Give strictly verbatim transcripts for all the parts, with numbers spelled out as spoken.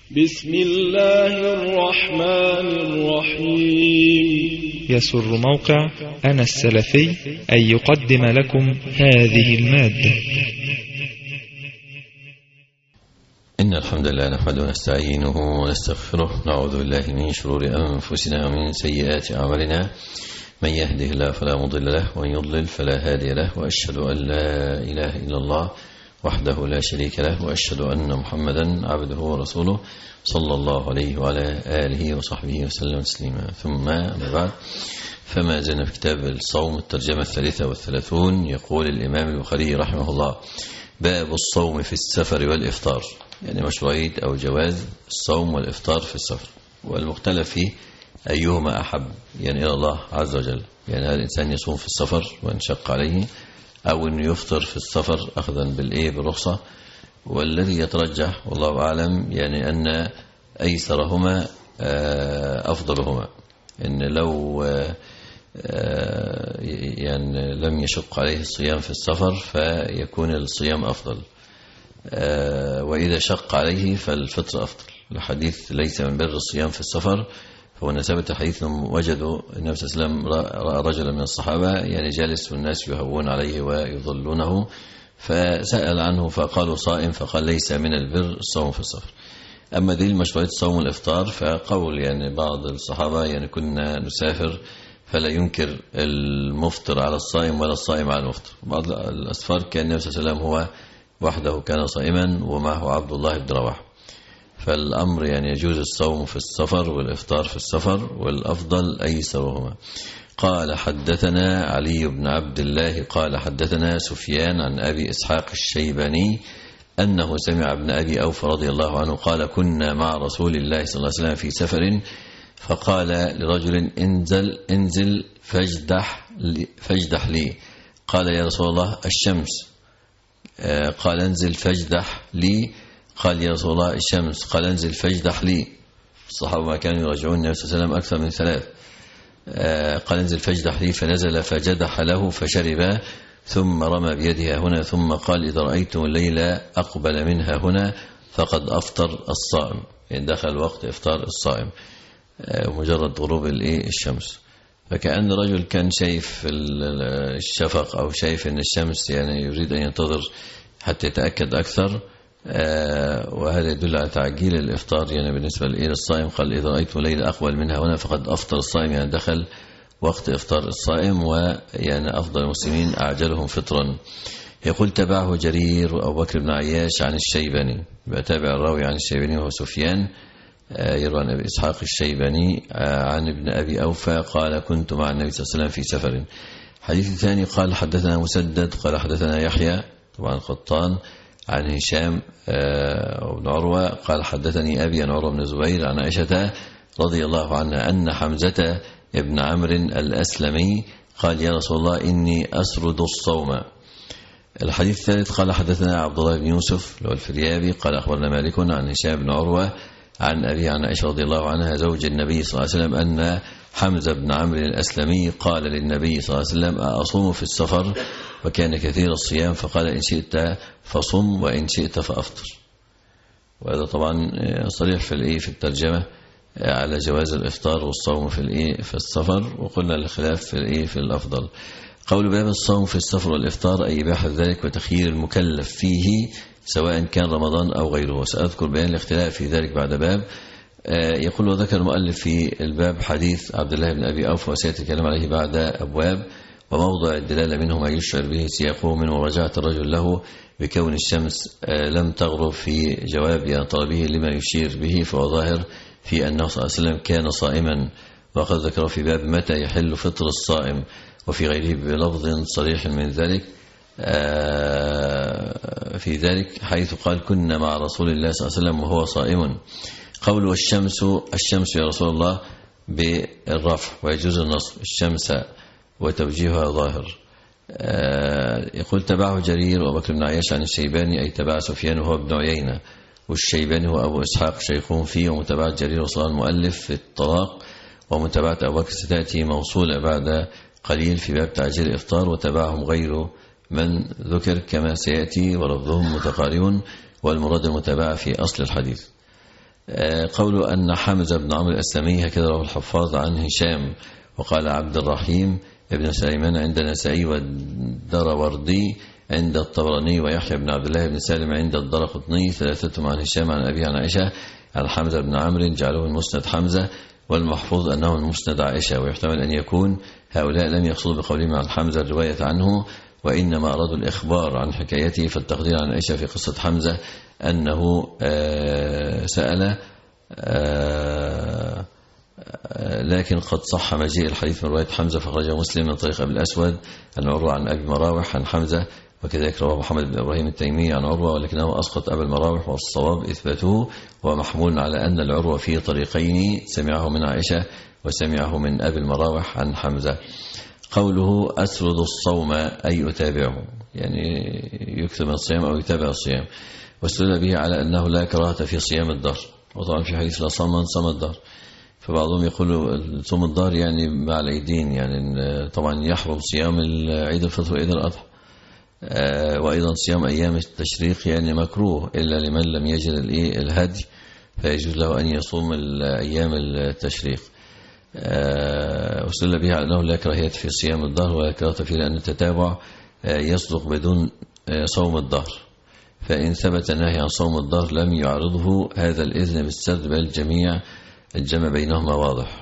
بسم الله الرحمن الرحيم. يسر موقع أنا السلفي أن يقدم لكم هذه المادة. إن الحمد لله نحمده ونستعينه ونستغفره، نعوذ بالله من شرور أنفسنا ومن سيئات أعمالنا، من يهده الله فلا مضل له ومن يضلل فلا هادي له، وأشهد أن لا إله إلا الله وحده لا شريك له، وأشهد أن محمدا عبده ورسوله صلى الله عليه وعلى آله وصحبه وسلم تسليما. ثم أما بعد، فما زلنا في كتاب الصوم الترجمة الثالثة والثلاثون. يقول الإمام البخاري رحمه الله: باب الصوم في السفر والإفطار، يعني مشروعية أو جواز الصوم والإفطار في السفر، والمختلف فيه أيهما أحب يعني إلى الله عز وجل، يعني هذا الإنسان يصوم في السفر وإن شق عليه، أو أنه يفطر في السفر أخذا بالإيه بالرخصة. والذي يترجح والله أعلم يعني أن أيسرهما أفضلهما، إن لو يعني لم يشق عليه الصيام في السفر فيكون الصيام أفضل، وإذا شق عليه فالفطر أفضل. الحديث ليس من بر الصيام في السفر، فهنا ثبت حديث وجدوا النبي صلى الله عليه وسلم رأى رجلا من الصحابة يعني جالس والناس يهوون عليه ويضلونه، فسأل عنه فقالوا صائم، فقال ليس من البر الصوم في السفر. أما دي مشروعية الصوم والإفطار فقول يعني بعض الصحابة يعني كنا نسافر فلا ينكر المفطر على الصائم ولا الصائم على المفطر. بعض الأسفار كان النبي صلى الله عليه وسلم هو وحده كان صائما ومعه عبد الله بن رواحة، فالأمر يعني يجوز الصوم في السفر والإفطار في السفر، والأفضل أيسرهما. قال حدثنا علي بن عبد الله قال حدثنا سفيان عن أبي إسحاق الشيباني أنه سمع ابن أبي أوفى رضي الله عنه قال: كنا مع رسول الله صلى الله عليه وسلم في سفر، فقال لرجل: انزل انزل فاجدح لي, فاجدح لي. قال: يا رسول الله الشمس. قال: انزل فاجدح لي. قال: يا رسول الله الشمس. قال: انزل فاجدح لي. الصحابة ما كانوا يراجعون النبي صلى الله عليه وسلم أكثر من ثلاث. قال: انزل فاجدح لي، فنزل فجدح له فشرب، ثم رمى بيدها هنا، ثم قال: إذا رأيتم الليل أقبل منها هنا فقد أفطر الصائم، يعني دخل وقت إفطار الصائم مجرد غروب الشمس. فكأن رجل كان شايف الشفق أو شايف أن الشمس يعني يريد أن ينتظر حتى يتأكد أكثر، وهذا يدل على تعجيل الإفطار يعني بالنسبة للصائم. قال: إذا رأيتم الليل أقبل منها هنا فقد أفطر الصائم، يعني دخل وقت إفطار الصائم، ويعني أفضل المسلمين أعجلهم فطرا. يقول: تبعه جرير وأبو بكر بن عياش عن الشيباني، بتابع الراوي عن الشيباني وهو سفيان يروى عن أبي إسحاق الشيباني عن ابن أبي أوفى قال: كنت مع النبي صلى الله عليه وسلم في سفر. حديث الثاني قال: حدثنا مسدد قال حدثنا يحيى طبعا القطان عن هشام بن عروة قال: حدثني أبي عن عروة بن الزبير عن عائشة رضي الله عنها أن حمزة ابن عمرو الأسلمي قال: يا رسول الله إني أسرد الصوم. الحديث الثالث قال: حدثنا عبد الله بن يوسف اللي هو الفريابي قال: أخبرنا مالك عن هشام بن عروة عن أبي عن عائشة رضي الله عنها زوج النبي صلى الله عليه وسلم أن حمزة بن عمرو الأسلمي قال للنبي صلى الله عليه وسلم: أصوم في السفر؟ وكان كثير الصيام، فقال: إن شئت فصم وإن شئت فأفطر. وهذا طبعا صريح في الإيه في الترجمة على جواز الإفطار والصوم في الإيه في السفر، وقلنا الخلاف في الإيه في الأفضل. قول باب الصوم في السفر والإفطار أي إباحة ذلك وتخيير المكلف فيه سواء كان رمضان أو غيره، وسأذكر بيان الاختلاف في ذلك بعد باب. يقول: وذكر المؤلف في الباب حديث عبد الله بن أبي أوفى وسيأتي الكلام عليه بعد أبواب، وموضع الدلالة منه ما يشعر به سياقه من مراجعة الرجل له بكون الشمس لم تغرب في جواب طلبه لما يشير به، فهو ظاهر في أنه صلى الله عليه وسلم كان صائما، وقد ذكر في باب متى يحل فطر الصائم، وفي غيره بلفظ صريح من ذلك في ذلك حيث قال: كنا مع رسول الله صلى الله عليه وسلم وهو صائم. قول الشمس الشمس يا رسول الله بالرفع ويجوز النصب الشمس وتوجيهها ظاهر. يقول: تبعه جرير وأبو بكر بن عياش عن الشيباني أي تبع سفيان وهو ابن عيينة، والشيباني هو أبو إسحاق شيخون فيه، ومتابعة جرير وصال المؤلف في الطلاق، ومتابعة أبو بكر ستأتي موصولة بعد قليل في باب تعجيل الإفطار، وتبعهم غير من ذكر كما سيأتي ولفظهم متقارب، والمراد المتابعة في أصل الحديث. قوله أن حمزة بن عمرو الأسلمي هكذا رواه الحفاظ عن هشام. وقال عبد الرحيم ابن سليمان عند النسائي والدروردي عند الطبراني ويحيى بن عبد الله بن سالم عند الدرقطني ثلاثتهم عن هشام عن أبيه عن عائشة عن حمزة بن عمرو جعله المسند حمزة، والمحفوظ أنه المسند عائشة. ويحتمل أن يكون هؤلاء لم يقصدوا بقولهم عن حمزة الرواية عنه، وإنما أرادوا الإخبار عن حكايته، فالتقدير عن عائشة في قصة حمزة أنه سأل لكن قد صح مجيء الحديث من رواية حمزة فخرجه مسلم من طريق أبي الأسود عن عروة عن أبي مراوح عن حمزة، وكذلك رواه محمد بن إبراهيم التيمي عن عروة، ولكنه أسقط أبا المراوح، والصواب إثباته، ومحمول على أن العروة في طريقين، سمعه من عائشة وسمعه من أبي المراوح عن حمزة. قوله أسرد الصوم أي أتابعه، يعني يكتب الصيام أو يتابع الصيام، واستدل به على أنه لا كراهة في صيام الدهر، وطبعا في حديث لا صام من صام الدهر، فبعضهم يقول صوم الدهر يعني مع العيدين، يعني طبعا يحرم صيام عيد الفطر وعيد الأضحى، وأيضا صيام أيام التشريق يعني مكروه إلا لمن لم يجد الهدي، فيجوز له أن يصوم أيام التشريق. واستدل به على أنه لا كراهية في صيام الدهر ولا كراهة فيه، لأن التتابع يصدق بدون صوم الدهر، فإن ثبت النهي عن صوم الدهر لم يعرضه هذا الإذن بالسرد، بل الجميع الجمع بينهما واضح.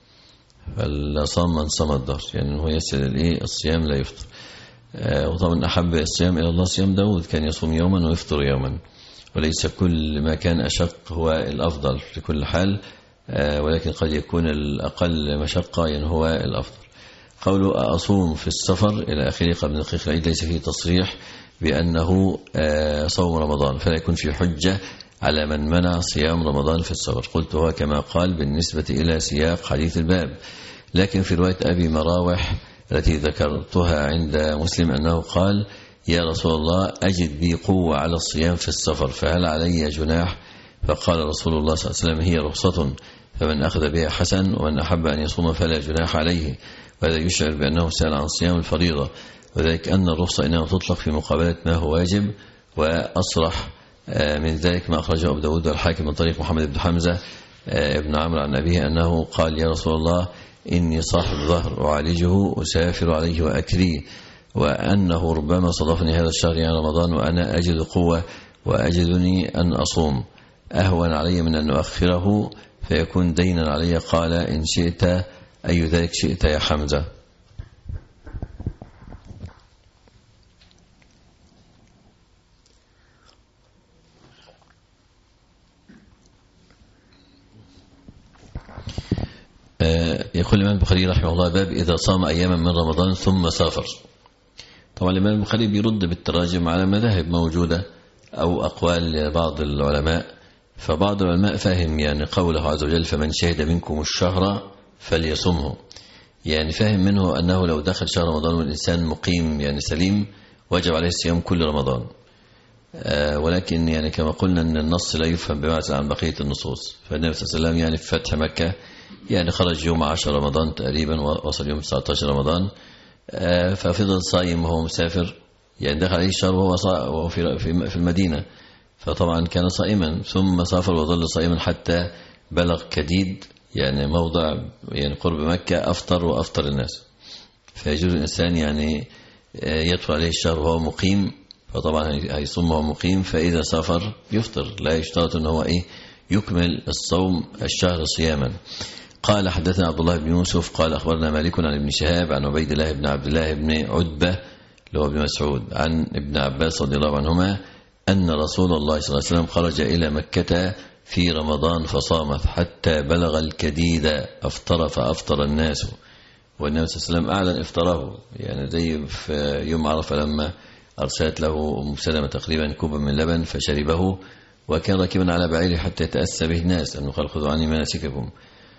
فلا صام من صام الدهر، يعني هو يسأل الصيام لا يفطر. وطبعا أحب الصيام إلى الله صيام داود، كان يصوم يوما ويفطر يوما، وليس كل ما كان أشق هو الأفضل في كل حال، ولكن قد يكون الأقل مشقة يعني هو الأفضل. قوله أصوم في السفر إلى آخره قبل دقيق العيد ليس فيه تصريح بأنه صوم رمضان، فلا يكون في حجة على من منع صيام رمضان في السفر. قلت هو كما قال بالنسبة إلى سياق حديث الباب، لكن في رواية أبي مراوح التي ذكرتها عند مسلم أنه قال يا رسول الله أجد بي قوة على الصيام في السفر، فهل علي جناح؟ فقال رسول الله صلى الله عليه وسلم هي رخصة، فمن أخذ بها حسن، ومن أحب أن يصوم فلا جناح عليه. وهذا يشعر بأنه سأل عن صيام الفريضة، وذلك أن الرخصة إنما تطلق في مقابلة ما هو واجب. وأصرح من ذلك ما أخرجه أبو داود والحاكم من طريق محمد بن حمزة ابن عمرو عن أبيه أنه قال يا رسول الله إني صاحب ظهر أعالجه أسافر عليه وأكريه، وأنه ربما صادفني هذا الشهر يعني رمضان وأنا أجد قوة وأجدني أن أصوم، أهون علي من أن أؤخره فيكون دينا علي. قال إن شئت أي ذلك شئت يا حمزة. يقول الإمام البخاري رحمه الله باب إذا صام أياما من رمضان ثم سافر. طبعا الإمام البخاري بيرد بالتراجم على مذاهب موجودة أو أقوال بعض العلماء، فبعض العلماء فاهم يعني قوله عز وجل فمن شهد منكم الشهر فليصمه، يعني فاهم منه أنه لو دخل شهر رمضان والإنسان مقيم يعني سليم وجب عليه الصيام كل رمضان، ولكن يعني كما قلنا أن النص لا يفهم بمعنى عن بقية النصوص. فالنبي صلى الله عليه وسلم يعني في فتح مكة يعني خرج يوم عشر رمضان تقريبا ووصل يوم تسعة عشر رمضان، ففضل صايم وهو مسافر، يعني دخل عليه الشهر وهو في المدينة، فطبعا كان صائما ثم سافر وظل صائما حتى بلغ كديد يعني موضع يعني قرب مكة أفطر وأفطر الناس. فيجوز الإنسان يعني يدخل عليه الشهر وهو مقيم، فطبعا هيصوم وهو مقيم، فإذا سافر يفطر، لا يشترط أنه هو إيه يكمل الصوم الشهر صياما. قال حدثنا عبد الله بن يوسف قال أخبرنا مالك عن ابن شهاب عن عبيد الله بن عبد الله بن عتبة اللي هو ابن مسعود عن ابن عباس رضي الله عنهما أن رسول الله صلى الله عليه وسلم خرج إلى مكة في رمضان فصام حتى بلغ الكديد أفطر فأفطر الناس، والنبي صلى الله عليه وسلم أعلن إفطاره، يعني زي في يوم عرفة لما أرسلت له أم سلمة تقريبا كوبا من لبن فشربه، وكان راكبا على بعيره حتى يتأسى به الناس أنه قال خذوا عني مناسككم،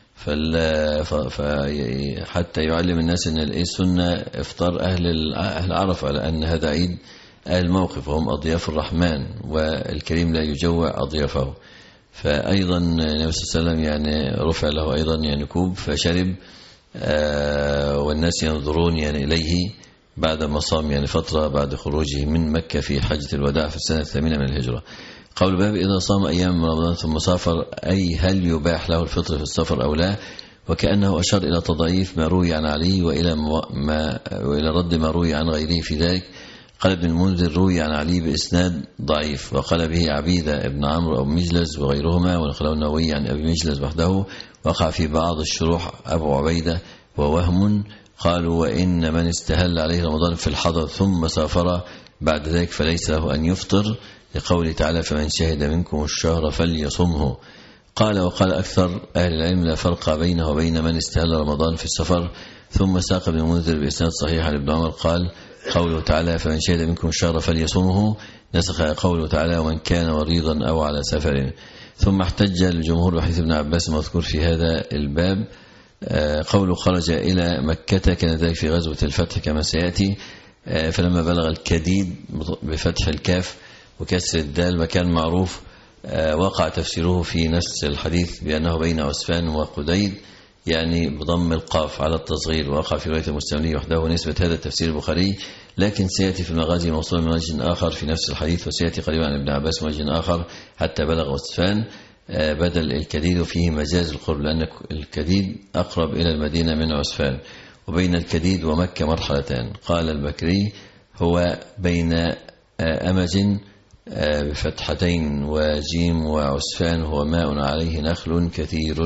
حتى يعلم الناس أن السنة إفطار أهل أهل عرفة، لأن هذا عيد أهل الموقف وهم أضياف الرحمن، والكريم لا يجوع أضيافه. فأيضا النبي صلى الله عليه وسلم يعني رفع له أيضا يعني كوب فشرب، والناس ينظرون يعني إليه بعد ما صام يعني فترة بعد خروجه من مكة في حجة الوداع في السنة الثامنة من الهجرة. قول باب إذا صام أيام رمضان ثم سافر، أي هل يباح له الفطر في السفر أو لا؟ وكأنه أشار إلى تضعيف ما روي عن علي وإلى, ما وإلى رد ما روي عن غيره في ذلك. قال ابن المنذر روي عن علي بإسناد ضعيف، وقال به عبيدة ابن عمرو أو مجلس وغيرهما، ونقله النووي عن أبي مجلس وحده. وقع في بعض الشروح أبو عبيدة ووهم. قالوا وإن من استهل عليه رمضان في الحضر ثم سافر بعد ذلك فليس له أن يفطر، لقوله تعالى فمن شهد منكم الشهر فليصمه. قال وقال أكثر أهل العلم لا فرق بينه وبين من استهل رمضان في السفر. ثم ساق ابن المنذر بإسناد صحيح عن ابن عمر قال قوله تعالى فمن شهد منكم الشهر فليصمه نسخ قوله تعالى ومن كان مريضا أو على سفر. ثم احتج الجمهور بحديث ابن عباس المذكور في هذا الباب قوله خرج إلى مكة، كان ذلك في غزوة الفتح كما سيأتي. فلما بلغ الكديد بفتح الكاف وكسر الدال مكان معروف، وقع تفسيره في نفس الحديث بأنه بين عسفان وقديد، يعني بضم القاف على التصغير، وقع في رواية المستملي وحده نسبة هذا التفسير البخاري، لكن سيأتي في المغازي موصول من وجه آخر في نفس الحديث، وسيأتي قريبا عن ابن عباس من وجه آخر حتى بلغ عسفان بدل الكديد، وفيه مجاز القرب لأن الكديد أقرب إلى المدينة من عسفان، وبين الكديد ومكة مرحلتان. قال البكري هو بين أمج بفتحتين وجيم وعسفان هو ماء عليه نخل كثير.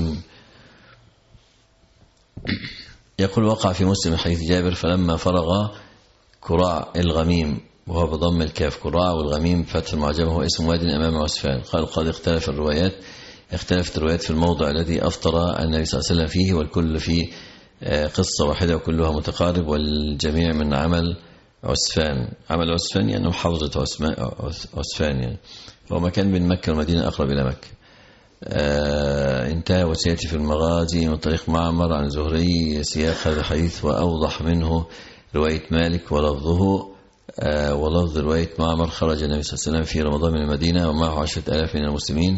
يقول وقع في مسلم حديث جابر فلما فرغ كراع الغميم، وهو بضم الكاف كراع، والغميم فتح المعجم هو اسم واد أمام عسفان. قال قد اختلف الروايات اختلفت الروايات في الموضع الذي أفطر النبي صلى الله عليه وسلم فيه، والكل في قصة واحدة وكلها متقارب، والجميع من عمل عسفان. عمل عسفان يعني محافظة عسفان، يعني هو مكان بين مكة والمدينة أقرب إلى مكة. آه انتهى. وسيأتي في المغازي من طريق معمر عن زهري سياق هذا الحديث وأوضح منه رواية مالك ولفظه آه ولفظ رواية معمر خرج النبي صلى الله عليه وسلم في رمضان من المدينة ومعه عشرة آلاف من المسلمين،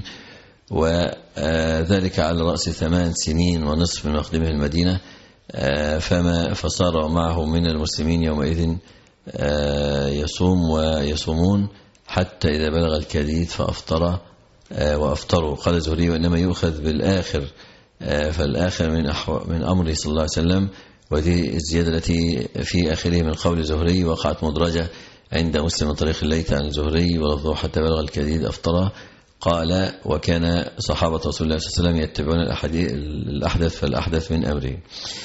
وذلك على رأس ثمان سنين ونصف من مقدمه المدينة، آه فما فصار معه من المسلمين يومئذ آه يصوم ويصومون حتى إذا بلغ الكديد فأفطر وأفطروا. قال الزهري وإنما يؤخذ بالآخر، فالآخر من من أمره صلى الله عليه وسلم، وهذه الزيادة التي في آخره من قول الزهري وقعت مدرجة عند مسلم من طريق الليث عن الزهري ولفظه حتى بلغ الكديد أفطر. قال وكان صحابة رسول الله صلى الله عليه وسلم يتبعون الأحدث فالأحدث من أمره.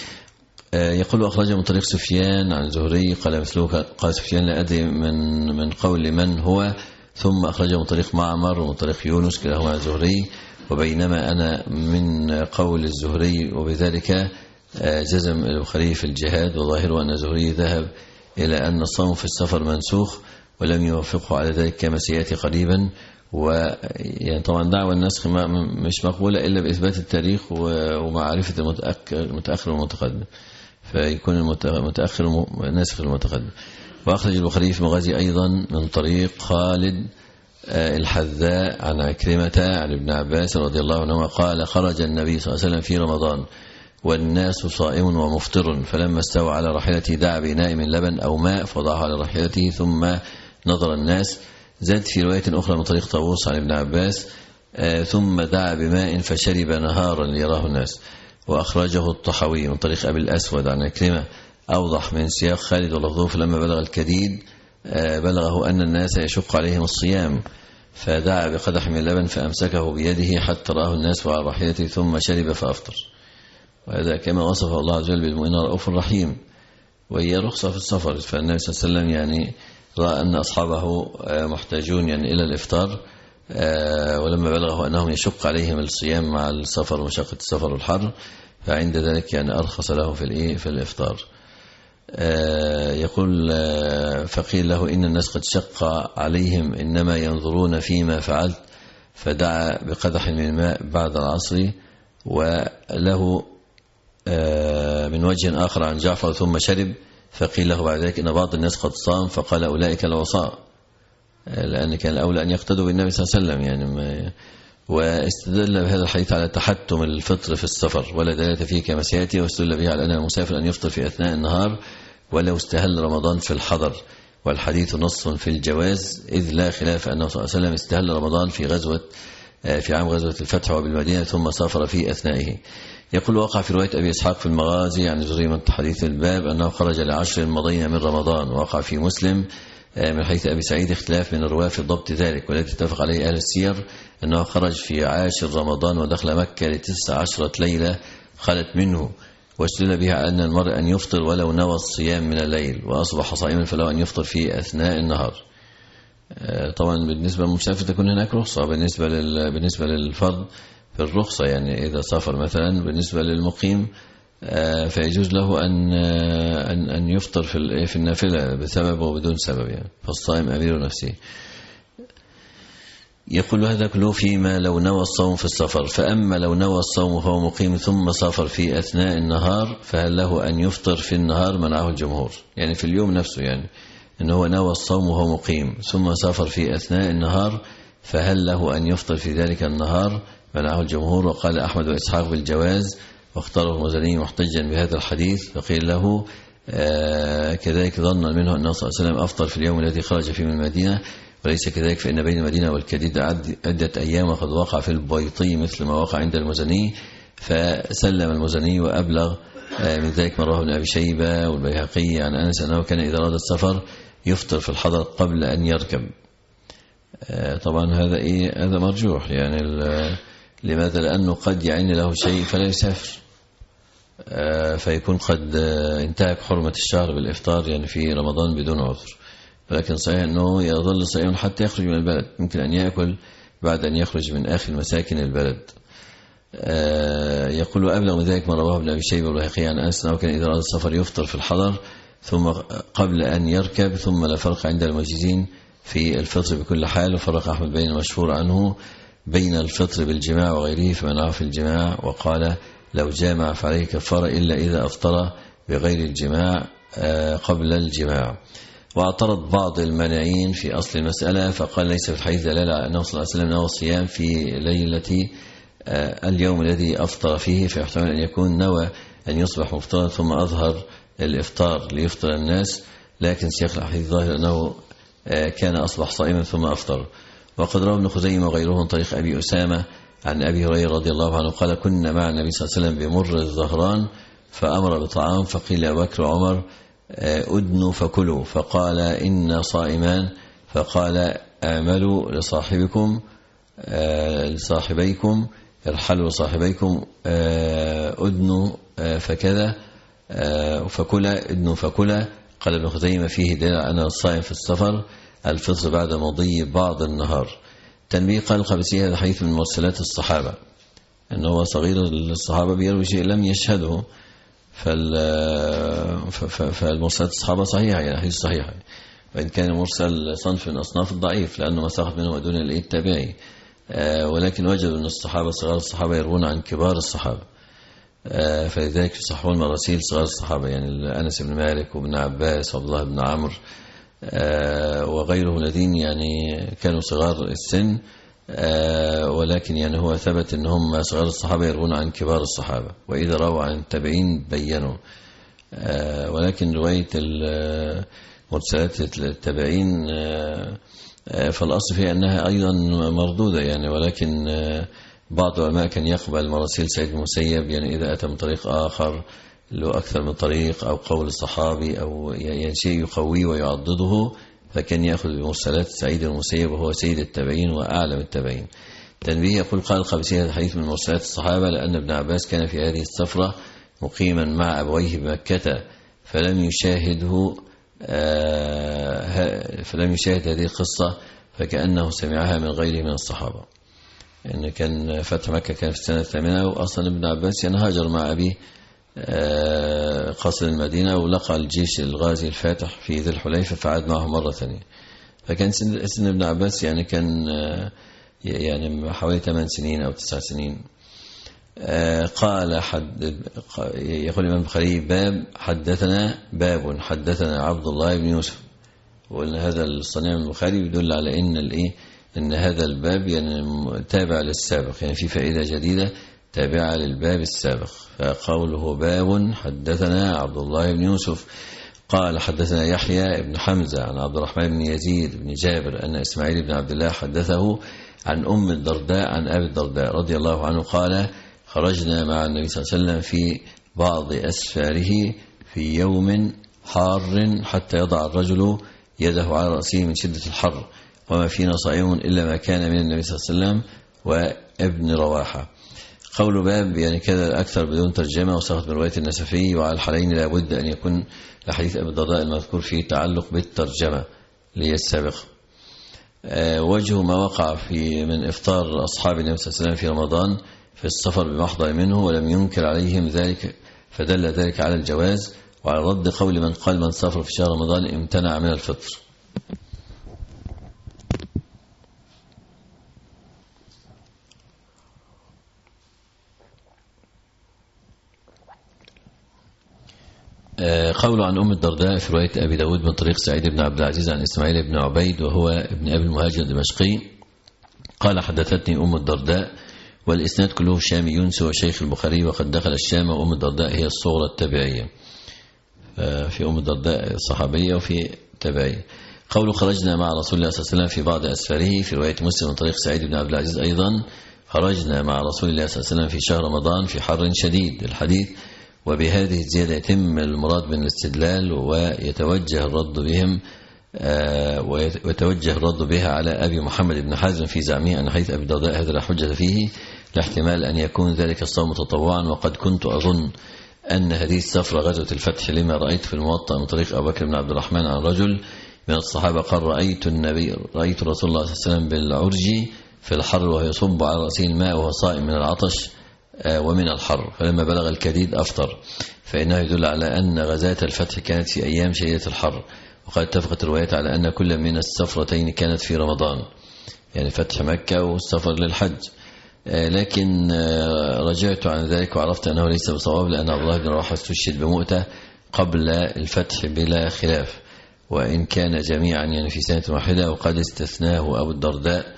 يقول أخرجه من طريق سفيان عن الزهري قال مثله. قال سفيان لا أدري من من قول من هو، ثم أخرجه من طريق معمر ومن طريق يونس كلاهما عن الزهري، وبينما أنا من قول الزهري، وبذلك جزم البخاري في الجهاد، وظاهره أن الزهري ذهب إلى أن الصوم في السفر منسوخ ولم يوافقه على ذلك كما سيأتي قريبا. ويعني طبعا دعوى النسخ مش مقبولة إلا بإثبات التاريخ ومعرفة المتأخر والمتقدم، فيكون المتأخر ناسخ المتقدم. وأخرج البخاري في مغازي أيضا من طريق خالد الحذاء عن عكرمة عن ابن عباس رضي الله عنهما قال خرج النبي صلى الله عليه وسلم في رمضان والناس صائم ومفطر، فلما استوى على راحلته دعا بإناء من لبن أو ماء فوضعه على راحلته ثم نظر الناس. زاد في رواية أخرى من طريق طاووس عن ابن عباس ثم دعا بماء فشرب نهارا ليراه الناس. وأخرجه الطحاوي من طريق أبي الأسود عن عكرمة أوضح من سياق خالد ولفظه فلما بلغ الكديد بلغه أن الناس يشق عليهم الصيام فدعا بقدح من اللبن فأمسكه بيده حتى رآه الناس وعلى راحلته ثم شرب فأفطر. وهذا كما وصفه الله عز وجل بالمؤمنين رؤوف رحيم، وهي رخصة في السفر. فالنبي صلى الله عليه وسلم يعني رأى أن أصحابه محتاجون يعني إلى الإفطار، ولما بلغه أنهم يشق عليهم الصيام مع السفر ومشقة السفر والحر، فعند ذلك يعني أرخص لهم في الإيه في الإفطار. يقول فقيل له إن الناس قد شق عليهم إنما ينظرون فيما فعلت، فدعا بقدح من الماء بعد العصر. وله من وجه آخر عن جعفر ثم شرب، فقيل له بعد ذلك إن بعض الناس قد صام، فقال أولئك العصاة، لأن كان الأولى أن يقتدوا بالنبي صلى الله عليه وسلم يعني. واستدل بهذا الحديث على تحتم الفطر في السفر ولا دلالة فيه كما سيأتي، واستدل به على أن المسافر أن يفطر في أثناء النهار ولو استهل رمضان في الحضر، والحديث نص في الجواز، إذ لا خلاف أنه صلى الله عليه وسلم استهل رمضان في غزوة في عام غزوة الفتح وبالمدينة ثم سافر في أثنائه. يقول وقع في رواية أبي إسحاق في المغازي عن جريمة حديث الباب أنه خرج لعشر مضين من رمضان. وقع في مسلم من حيث أبي سعيد اختلاف من الرواة في ضبط ذلك، والذي اتفق عليه أهل السير أنه خرج في عاشر رمضان ودخل مكة لتسع عشرة ليلة خلت منه، واستدل بها أن المرء أن يفطر ولو نوى الصيام من الليل وأصبح صائما فله أن يفطر في أثناء النهار. طبعا بالنسبة للمسافر تكون هناك رخصة، بالنسبة بالنسبة للفرد في الرخصة، يعني إذا سافر مثلا. بالنسبة للمقيم فيجوز له أن أن أن يفطر في في النافلة بسبب وبدون سبب، يعني فالصائم أمير نفسه. يقول هذا كله فيما لو نوى الصوم في السفر. فأما لو نوى الصوم وهو مقيم ثم سافر في أثناء النهار فهل له أن يفطر في النهار؟ منعه الجمهور، يعني في اليوم نفسه، يعني أنه هو نوى الصوم وهو مقيم ثم سافر في أثناء النهار فهل له أن يفطر في ذلك النهار؟ منعه الجمهور. وقال أحمد وإسحاق بالجواز، واختاره المزني محتجا بهذا الحديث، فقيل له آه كذلك ظن منه أنه صلى الله عليه وسلم أفطر في اليوم الذي خرج فيه من المدينة، وليس كذلك فإن بين المدينة والكديد عدة أيام، وقد وقع في البيطي مثل ما وقع عند المزني. فسلم المزني وأبلغ آه من ذلك من رواه ابن أبي شيبة والبيهقي عن أنس أنه كان إذا أراد السفر يفطر في الحضر قبل أن يركب. آه طبعا هذا إيه هذا مرجوح، يعني لماذا؟ لأنه قد يعين له شيء فلا يسافر، فيكون قد انتهك حرمة الشهر بالإفطار يعني في رمضان بدون عذر. ولكن صحيح أنه يظل صائما حتى يخرج من البلد، ممكن أن يأكل بعد أن يخرج من آخر مساكن البلد. يقول أبلغ من ذلك ما رواه ابن أبي شيبة والبيهقي عن أنس أنه كان إذا أراد السفر يفطر في الحضر ثم قبل أن يركب، ثم لا فرق عند المجيزين في الفطر بكل حال. وفرق أحمد بين المشهور عنه بين الفطر بالجماع وغيره فمنعه في الجماع، وقال لو جامع فعليه كفارة إلا إذا أفطر بغير الجماع قبل الجماع. واعترض بعض المانعين في أصل المسألة فقال ليس في الحديث دلالة على أنه صلى الله عليه وسلم نوى الصيام في ليلة اليوم الذي أفطر فيه، فيحتمل أن يكون نوى أن يصبح مفطرا ثم أظهر الإفطار ليفطر الناس، لكن سياق الحديث ظاهر أنه كان أصبح صائما ثم أفطر. وقد روى ابن خزيمة وغيره من طريق أبي أسامة عن أبي هريرة رضي الله عنه قال كنا مع النبي صلى الله عليه وسلم بمر الظهران فأمر بطعام، فقيل أبو بكر وعمر أدنوا فكلوا، فقال إنا صائمان، فقال اعملوا لصاحبكم لصاحبيكم ارحلوا لصاحبيكم أدنوا فكذا فكلا أدنوا فكلا. قال ابن خزيمة فيه دليل أن الصائم في السفر الفطر بعد مضي بعض النهار. تنبيه قال القبسي هذا حديث من مرسلات الصحابة، أنه هو صغير الصحابة بيروي شيء لم يشهده، فالمرسلات الصحابة صحيحة، يعني حديث صحيحة، وإن كان مرسل صنف من أصناف الضعيف لأنه ما ساقط منه دون التابعي، ولكن وجد أن الصحابة صغار الصحابة يروون عن كبار الصحابة، فلذلك يصحون مراسيل صغار الصحابة، يعني أنس بن مالك وابن عباس وعبد الله بن عمرو وغيره الذين يعني كانوا صغار السن، ولكن يعني هو ثبت أنهم صغار الصحابة يروون عن كبار الصحابة، وإذا رووا عن التابعين بينوا. ولكن رواية مرسلات التابعين فالأصل فيها أنها أيضا مردودة، يعني ولكن بعض العلماء كان يقبل مراسيل سعيد المسيب، يعني إذا أتى من طريق آخر له أكثر من طريق أو قول الصحابي أو يعني شيء يقويه ويعضده، فكان يأخذ بمرسلات سعيد المسيب وهو سيد التابعين وأعلم التابعين. تنبيه يقول قال القبسي هذا الحديث من مرسلات الصحابة لأن ابن عباس كان في هذه السفرة مقيما مع أبويه بمكة فلم يشاهده فلم يشاهد هذه القصة فكأنه سمعها من غيره من الصحابة. يعني كان فتح مكة كان في السنة الثامنة، وأصلا ابن عباس ينهاجر مع أبيه قصر المدينة، ولقى الجيش الغازي الفاتح في ذي الحليفة فعاد معه مرة ثانية. فكان سن, سن ابن عباس يعني كان يعني حوالي ثمان سنين أو تسع سنين. قال حد يقول الإمام البخاري باب حدثنا باب حدثنا عبد الله بن يوسف، وأن هذا الصنيع من البخاري يدل على إن الإيه إن هذا الباب يعني تابع للسابق، يعني في فائدة جديدة تابعة للباب السابق. فقوله باب حدثنا عبد الله بن يوسف قال حدثنا يحيى بن حمزة عن عبد الرحمن بن يزيد بن جابر أن إسماعيل بن عبد الله حدثه عن أم الدرداء عن أبي الدرداء رضي الله عنه قال خرجنا مع النبي صلى الله عليه وسلم في بعض أسفاره في يوم حار حتى يضع الرجل يده على رأسه من شدة الحر وما فينا صائم إلا ما كان من النبي صلى الله عليه وسلم وابن رواحة. قول باب يعني كذا أكثر بدون ترجمة وسقط من رواية النسفي، وعلى الحالين لا بد أن يكون لحديث أبي الدرداء المذكور فيه تعلق بالترجمة اللي السابقة. أه وجه ما وقع في من إفطار أصحاب النبي صلى الله عليه وسلم في رمضان في السفر بمحضر منه ولم ينكر عليهم ذلك فدل ذلك على الجواز، وعلى رد قول من قال من سافر في شهر رمضان امتنع من الفطر. قول عن أم الدرداء في رواية أبي داود من طريق سعيد بن عبد العزيز عن إسماعيل بن عبيد وهو ابن أبي المهاجر الدمشقي قال حدثتني أم الدرداء، والإسناد كله شامي سوى شيخ البخاري وقد دخل الشام، وأم الدرداء هي الصغرى التابعية، في أم الدرداء صحابية وفي تابعية. قول خرجنا مع رسول الله صلى الله عليه وسلم في بعض أسفاره في رواية مسلم من طريق سعيد بن عبد العزيز أيضا خرجنا مع رسول الله صلى الله عليه وسلم في شهر رمضان في حر شديد الحديث، وبهذه الزيادة يتم المراد من الاستدلال ويتوجه الرد بهم ويتوجه الرد بها على أبي محمد بن حزم في زعمه أن حديث أبي الدرداء هذا لا حجة فيه، لاحتمال أن يكون ذلك الصوم تطوعا. وقد كنت أظن أن هذه السفرة غزوة الفتح لما رأيت في الموطأ من طريق أبو بكر بن عبد الرحمن عن رجل من الصحابة قال رأيت النبي رأيت رسول الله صلى الله عليه وسلم بالعرج في الحر وهو يصب على رأسه الماء وهو صائم من العطش ومن الحر، فلما بلغ الكديد أفطر، فإنه يدل على أن غزاة الفتح كانت في أيام شديدة الحر. وقد اتفقت الروايات على أن كل من السفرتين كانت في رمضان، يعني فتح مكة والسفر للحج. لكن رجعت عن ذلك وعرفت أنه ليس بصواب، لأن عبد الله بن رواحة استشهد بمؤتة قبل الفتح بلا خلاف، وإن كان جميعا يعني في سنة واحدة، وقد استثناه أبو الدرداء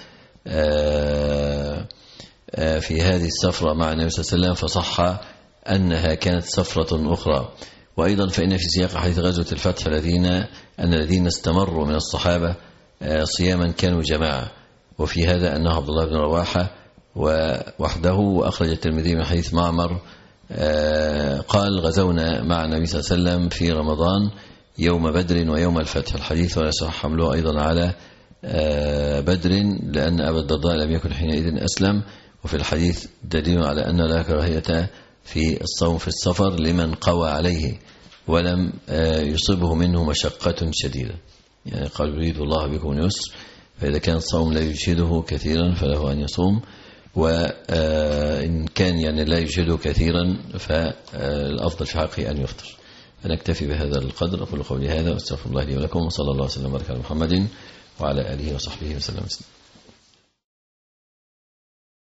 في هذه السفرة مع النبي صلى الله عليه وسلم فصح أنها كانت سفرة أخرى. وأيضا فإن في سياق حديث غزوة الفتح الذين أن الذين استمروا من الصحابة صياما كانوا جماعة، وفي هذا أنه عبد الله بن رواحة وحده. وأخرج الترمذي من حديث معمر قال غزونا مع النبي صلى الله عليه وسلم في رمضان يوم بدر ويوم الفتح، الحديث ولا يصح حمله أيضا على بدر لأن أبا الدرداء لم يكن حينئذ أسلم. وفي الحديث دليل على أن لا كراهية في الصوم في السفر لمن قوى عليه ولم يصبه منه مشقة شديدة، يعني قال يريد الله بكم اليسر، فإذا كان الصوم لا يجهده كثيرا فله أن يصوم، وإن كان يعني لا يجهده كثيرا فالأفضل في حقه أن يفطر. فنكتفي بهذا القدر، أقول قولي هذا واستغفر الله لي ولكم، وصلى الله وسلم وبارك على محمد وعلى آله وصحبه وسلم.